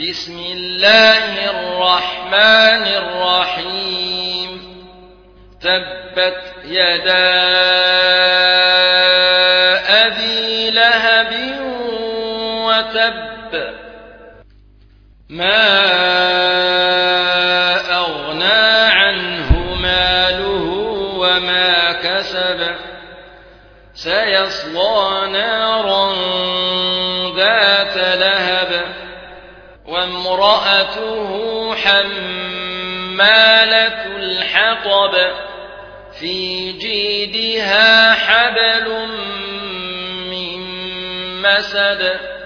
بسم الله الرحمن الرحيم تبت يدا أبي لهب وتب ما أغنى عنه ماله وما كسب سيصلى نارا ذات لهب وامرأته حمالة الحطب في جيدها حبل من مسد